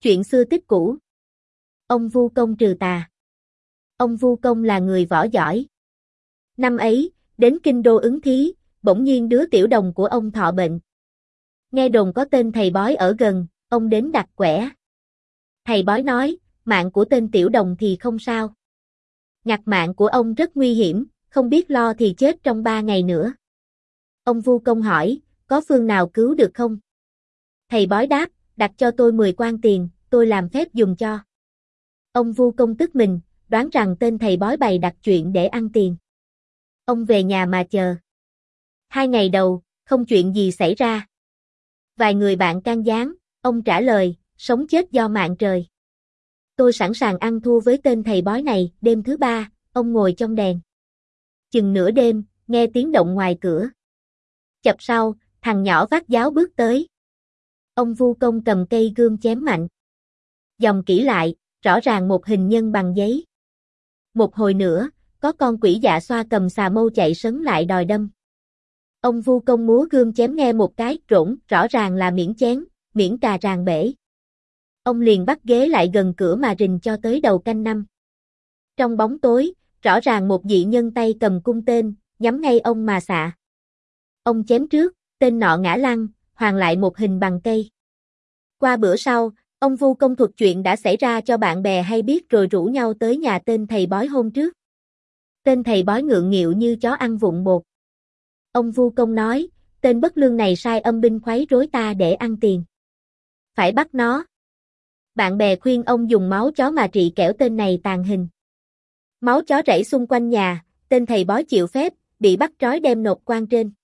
Chuyện xưa tích cũ. Ông Vu Công trừ tà. Ông Vu Công là người võ giỏi. Năm ấy, đến kinh đô ứng thí, bỗng nhiên đứa tiểu đồng của ông thọ bệnh. Nghe đồn có tên thầy bói ở gần, ông đến đặt quẻ. Thầy bói nói, mạng của tên tiểu đồng thì không sao. Ngặt mạng của ông rất nguy hiểm, không biết lo thì chết trong 3 ngày nữa. Ông Vu Công hỏi, có phương nào cứu được không? Thầy bói đáp, đặt cho tôi 10 quan tiền, tôi làm phép dùng cho. Ông Vu Công tức mình, đoán rằng tên thầy bói bày đặt chuyện để ăn tiền. Ông về nhà mà chờ. 2 ngày đầu, không chuyện gì xảy ra. Vài người bạn can gián, ông trả lời, sống chết do mạng trời. Tôi sẵn sàng ăn thua với tên thầy bói này. Đêm thứ 3, ông ngồi trong đèn. Chừng nửa đêm, nghe tiếng động ngoài cửa. Chập sau, thằng nhỏ vác giáo bước tới. Ông Vu Công cầm cây gươm chém mạnh. Dòng kỹ lại, rõ ràng một hình nhân bằng giấy. Một hồi nữa, có con quỷ dạ xoa cầm xà mâu chạy sấn lại đòi đâm. Ông Vu Công múa gươm chém nghe một cái rỗng, rõ ràng là miễn chén, miễn trà ràng bể. Ông liền bắt ghế lại gần cửa mà rình cho tới đầu canh 5. Trong bóng tối, rõ ràng một dị nhân tay cầm cung tên, nhắm ngay ông mà xạ. Ông chém trước, tên nọ ngã lăn, hoàn lại một hình bằng cây. Qua bữa sau, ông Vu Công thuật chuyện đã xảy ra cho bạn bè hay biết rồi rủ nhau tới nhà tên thầy bói hôm trước. Tên thầy bói ngượng nghịu như chó ăn vụn bột. Ông Vu Công nói, tên bất lương này sai âm binh khuấy rối ta để ăn tiền. Phải bắt nó. Bạn bè khuyên ông dùng máu chó mà trị kẻo tên này tàn hình. Máu chó rảy xung quanh nhà, tên thầy bói chịu phép, bị bắt trói đem nộp quan trên.